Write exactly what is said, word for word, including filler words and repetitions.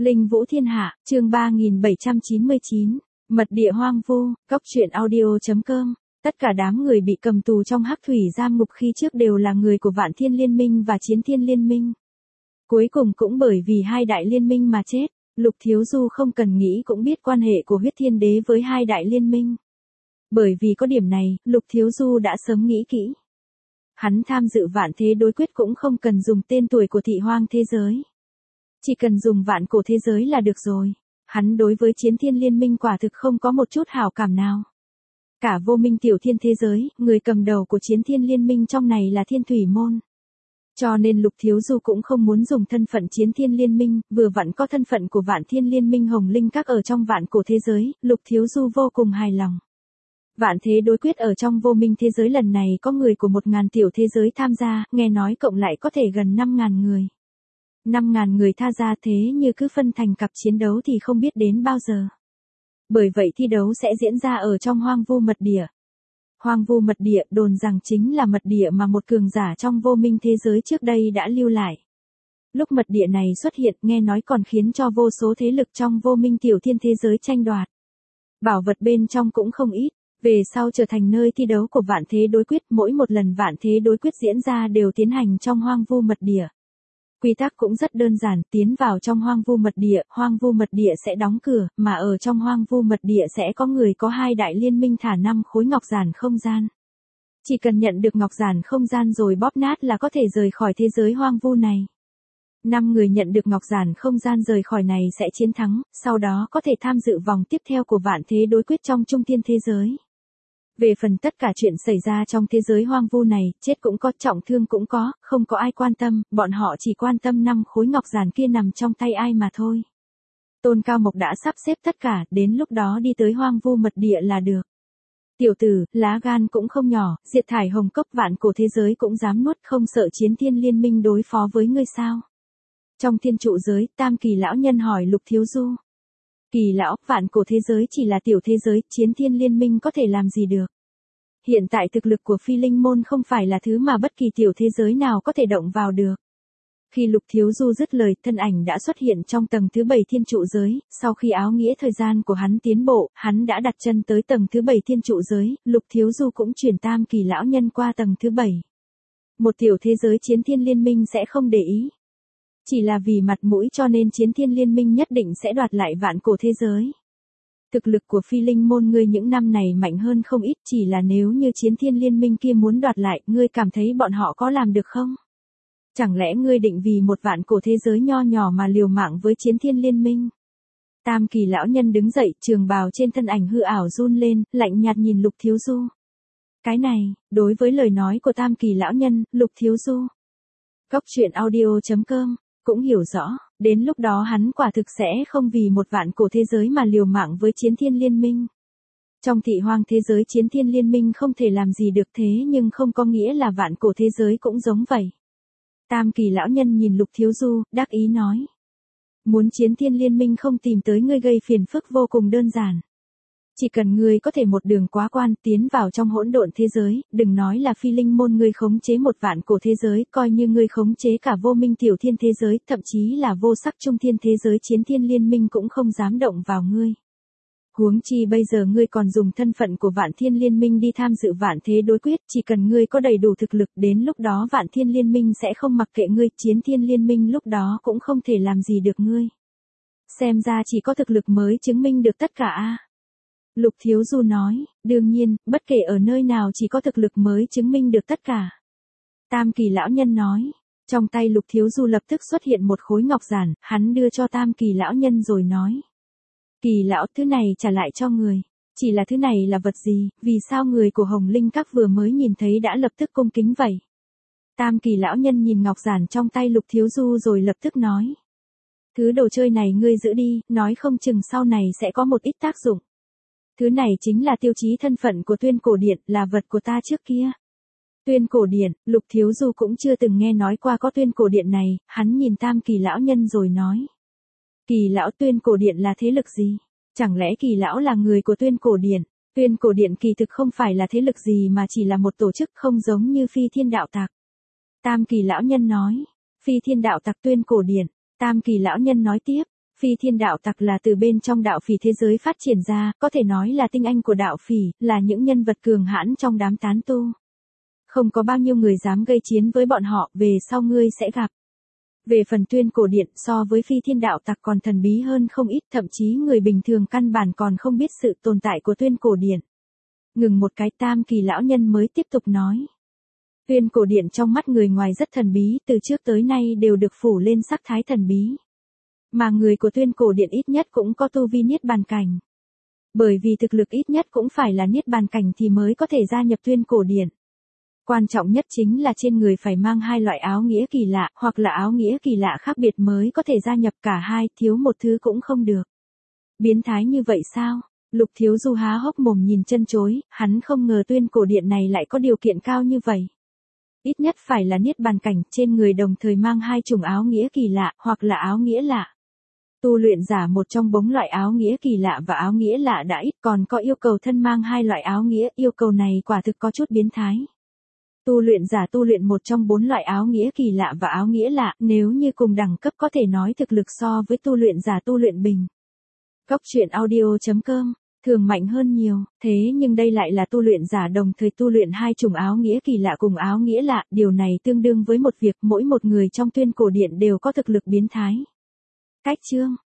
Linh Vũ Thiên Hạ, chương ba nghìn bảy trăm chín mươi chín, Mật địa hoang vu, cóc truyện audio chấm com. Tất cả đám người bị cầm tù trong Hắc Thủy giam ngục khi trước đều là người của Vạn Thiên Liên Minh và Chiến Thiên Liên Minh. Cuối cùng cũng bởi vì hai đại liên minh mà chết, Lục Thiếu Du không cần nghĩ cũng biết quan hệ của Huyết Thiên Đế với hai đại liên minh. Bởi vì có điểm này, Lục Thiếu Du đã sớm nghĩ kỹ. Hắn tham dự vạn thế đối quyết cũng không cần dùng tên tuổi của thị hoang thế giới. Chỉ cần dùng vạn cổ thế giới là được rồi. Hắn đối với Chiến Thiên Liên Minh quả thực không có một chút hảo cảm nào. Cả vô minh tiểu thiên thế giới, người cầm đầu của Chiến Thiên Liên Minh trong này là Thiên Thủy Môn. Cho nên Lục Thiếu Du cũng không muốn dùng thân phận Chiến Thiên Liên Minh, vừa vặn có thân phận của Vạn Thiên Liên Minh Hồng Linh Các ở trong vạn cổ thế giới, Lục Thiếu Du vô cùng hài lòng. Vạn thế đối quyết ở trong vô minh thế giới lần này có người của một ngàn tiểu thế giới tham gia, nghe nói cộng lại có thể gần năm ngàn người. năm ngàn người tham gia thế như cứ phân thành cặp chiến đấu thì không biết đến bao giờ. Bởi vậy thi đấu sẽ diễn ra ở trong hoang vu mật địa. Hoang vu mật địa đồn rằng chính là mật địa mà một cường giả trong vô minh thế giới trước đây đã lưu lại. Lúc mật địa này xuất hiện nghe nói còn khiến cho vô số thế lực trong vô minh tiểu thiên thế giới tranh đoạt. Bảo vật bên trong cũng không ít. Về sau trở thành nơi thi đấu của vạn thế đối quyết, mỗi một lần vạn thế đối quyết diễn ra đều tiến hành trong hoang vu mật địa. Quy tắc cũng rất đơn giản, tiến vào trong hoang vu mật địa, hoang vu mật địa sẽ đóng cửa, mà ở trong hoang vu mật địa sẽ có người có hai đại liên minh thả năm khối ngọc giản không gian. Chỉ cần nhận được ngọc giản không gian rồi bóp nát là có thể rời khỏi thế giới hoang vu này. Năm người nhận được ngọc giản không gian rời khỏi này sẽ chiến thắng, sau đó có thể tham dự vòng tiếp theo của vạn thế đối quyết trong trung thiên thế giới. Về phần tất cả chuyện xảy ra trong thế giới hoang vu này, chết cũng có, trọng thương cũng có, không có ai quan tâm, bọn họ chỉ quan tâm năm khối ngọc giản kia nằm trong tay ai mà thôi. Tôn Cao Mộc đã sắp xếp tất cả, đến lúc đó đi tới hoang vu mật địa là được. Tiểu tử, lá gan cũng không nhỏ, diệt thải hồng cốc vạn cổ thế giới cũng dám nuốt, không sợ Chiến Thiên Liên Minh đối phó với ngươi sao? Trong thiên trụ giới, Tam Kỳ lão nhân hỏi Lục Thiếu Du. Kỳ lão, vạn cổ thế giới chỉ là tiểu thế giới, Chiến Thiên Liên Minh có thể làm gì được? Hiện tại thực lực của Phi Linh Môn không phải là thứ mà bất kỳ tiểu thế giới nào có thể động vào được. Khi Lục Thiếu Du dứt lời, thân ảnh đã xuất hiện trong tầng thứ bảy thiên trụ giới, sau khi áo nghĩa thời gian của hắn tiến bộ, hắn đã đặt chân tới tầng thứ bảy thiên trụ giới, Lục Thiếu Du cũng chuyển Tam Kỳ lão nhân qua tầng thứ bảy. Một tiểu thế giới Chiến Thiên Liên Minh sẽ không để ý. Chỉ là vì mặt mũi cho nên Chiến Thiên Liên Minh nhất định sẽ đoạt lại vạn cổ thế giới. Thực lực của Phi Linh Môn ngươi những năm này mạnh hơn không ít, chỉ là nếu như Chiến Thiên Liên Minh kia muốn đoạt lại, ngươi cảm thấy bọn họ có làm được không? Chẳng lẽ ngươi định vì một vạn cổ thế giới nho nhỏ mà liều mạng với Chiến Thiên Liên Minh? Tam Kỳ lão nhân đứng dậy, trường bào trên thân ảnh hư ảo run lên, lạnh nhạt nhìn Lục Thiếu Du. Cái này, đối với lời nói của Tam Kỳ lão nhân, Lục Thiếu Du. Cóc truyện audio chấm com cũng hiểu rõ, đến lúc đó hắn quả thực sẽ không vì một vạn cổ thế giới mà liều mạng với Chiến Thiên Liên Minh. Trong thị hoang thế giới Chiến Thiên Liên Minh không thể làm gì được thế nhưng không có nghĩa là vạn cổ thế giới cũng giống vậy. Tam Kỳ lão nhân nhìn Lục Thiếu Du, đắc ý nói. Muốn Chiến Thiên Liên Minh không tìm tới ngươi gây phiền phức vô cùng đơn giản. Chỉ cần ngươi có thể một đường quá quan tiến vào trong hỗn độn thế giới, đừng nói là Phi Linh Môn ngươi khống chế một vạn cổ thế giới, coi như ngươi khống chế cả vô minh tiểu thiên thế giới, thậm chí là vô sắc trung thiên thế giới Chiến Thiên Liên Minh cũng không dám động vào ngươi. Huống chi bây giờ ngươi còn dùng thân phận của Vạn Thiên Liên Minh đi tham dự vạn thế đối quyết, chỉ cần ngươi có đầy đủ thực lực đến lúc đó Vạn Thiên Liên Minh sẽ không mặc kệ ngươi, Chiến Thiên Liên Minh lúc đó cũng không thể làm gì được ngươi. Xem ra chỉ có thực lực mới chứng minh được tất cả a. Lục Thiếu Du nói, đương nhiên, bất kể ở nơi nào chỉ có thực lực mới chứng minh được tất cả. Tam Kỳ lão nhân nói, trong tay Lục Thiếu Du lập tức xuất hiện một khối ngọc giản, hắn đưa cho Tam Kỳ lão nhân rồi nói. Kỳ lão, thứ này trả lại cho người. Chỉ là thứ này là vật gì, vì sao người của Hồng Linh Các vừa mới nhìn thấy đã lập tức cung kính vậy? Tam Kỳ lão nhân nhìn ngọc giản trong tay Lục Thiếu Du rồi lập tức nói. Thứ đồ chơi này ngươi giữ đi, nói không chừng sau này sẽ có một ít tác dụng. Thứ này chính là tiêu chí thân phận của Tuyên Cổ Điện, là vật của ta trước kia. Tuyên Cổ Điện, Lục Thiếu Du cũng chưa từng nghe nói qua có Tuyên Cổ Điện này, hắn nhìn Tam Kỳ lão nhân rồi nói. Kỳ lão, Tuyên Cổ Điện là thế lực gì? Chẳng lẽ Kỳ lão là người của Tuyên Cổ Điện? Tuyên Cổ Điện kỳ thực không phải là thế lực gì mà chỉ là một tổ chức không giống như Phi Thiên Đạo Tặc. Tam Kỳ lão nhân nói. Phi Thiên Đạo Tặc Tuyên Cổ Điện. Tam Kỳ lão nhân nói tiếp. Phi thiên đạo tặc là từ bên trong đạo phỉ thế giới phát triển ra, có thể nói là tinh anh của đạo phỉ, là những nhân vật cường hãn trong đám tán tu. Không có bao nhiêu người dám gây chiến với bọn họ, về sau ngươi sẽ gặp. Về phần tuyên cổ điện, so với phi thiên đạo tặc còn thần bí hơn không ít, thậm chí người bình thường căn bản còn không biết sự tồn tại của tuyên cổ điện. Ngừng một cái, Tam Kỳ lão nhân mới tiếp tục nói. Tuyên cổ điện trong mắt người ngoài rất thần bí, từ trước tới nay đều được phủ lên sắc thái thần bí. Mà người của tuyên cổ điện ít nhất cũng có tu vi niết bàn cảnh. Bởi vì thực lực ít nhất cũng phải là niết bàn cảnh thì mới có thể gia nhập tuyên cổ điện. Quan trọng nhất chính là trên người phải mang hai loại áo nghĩa kỳ lạ, hoặc là áo nghĩa kỳ lạ khác biệt mới có thể gia nhập cả hai, thiếu một thứ cũng không được. Biến thái như vậy sao? Lục Thiếu Du há hốc mồm nhìn chân chối, hắn không ngờ tuyên cổ điện này lại có điều kiện cao như vậy. Ít nhất phải là niết bàn cảnh, trên người đồng thời mang hai chủng áo nghĩa kỳ lạ, hoặc là áo nghĩa lạ. Tu luyện giả một trong bốn loại áo nghĩa kỳ lạ và áo nghĩa lạ đã ít, còn có yêu cầu thân mang hai loại áo nghĩa, yêu cầu này quả thực có chút biến thái. Tu luyện giả tu luyện một trong bốn loại áo nghĩa kỳ lạ và áo nghĩa lạ, nếu như cùng đẳng cấp có thể nói thực lực so với tu luyện giả tu luyện bình. Cốc truyện audio chấm com, thường mạnh hơn nhiều, thế nhưng đây lại là tu luyện giả đồng thời tu luyện hai chủng áo nghĩa kỳ lạ cùng áo nghĩa lạ, điều này tương đương với một việc mỗi một người trong tuyên cổ điện đều có thực lực biến thái. Cách chương